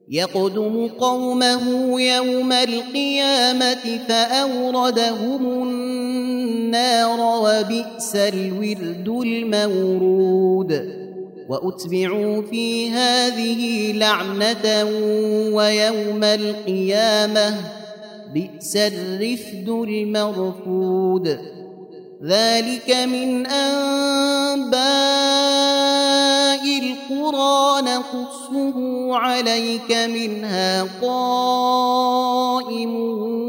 يقدم قومه يوم القيامة فأوردهم النار وبئس الورد المورود وأتبعوا في هذه لعنة ويوم القيامة بئس الرفد المرفود ذلك من أنباء القرى نقصه عليك منها قائم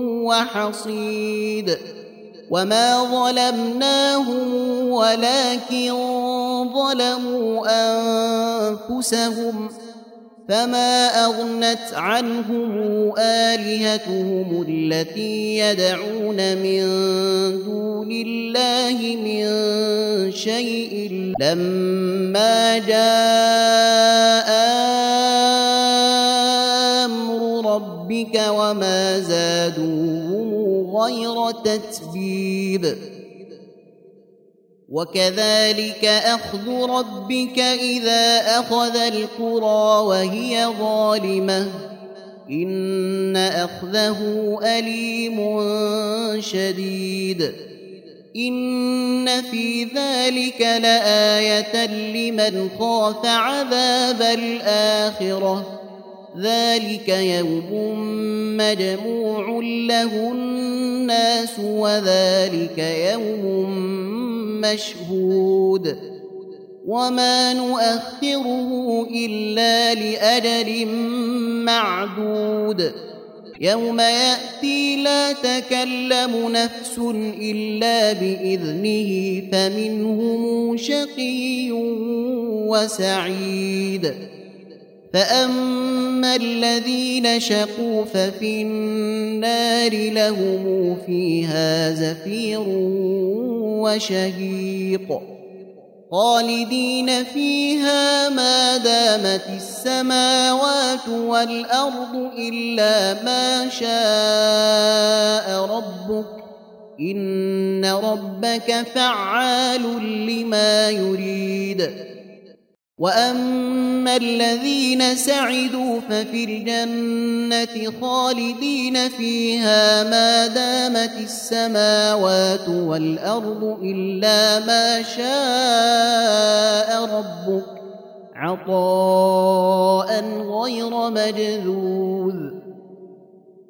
وحصيد وما ظلمناهم ولكن ظلموا أنفسهم فما أغنت عنهم آلهتهم التي يدعون من دون الله من شيء لما جاء أمر ربك وما زادوهم غير تتبيب وكذلك أخذ ربك إذا أخذ القرى وهي ظالمة إن أخذه أليم شديد إن في ذلك لآية لمن خاف عذاب الآخرة ذلك يوم مجموع له الناس وذلك يوم مشهود وما نؤخره إلا لأجل معدود يوم يأتي لا تكلم نفس إلا بإذنه فمنهم شقي وسعيد فأما الذين شقوا ففي النار لهم فيها زفير وشهيق خالدين فيها ما دامت السماوات والأرض إلا ما شاء ربك إن ربك فعال لما يريد وأما الذين سعدوا ففي الجنة خالدين فيها ما دامت السماوات والأرض إلا ما شاء ربك عطاء غير مجذوذ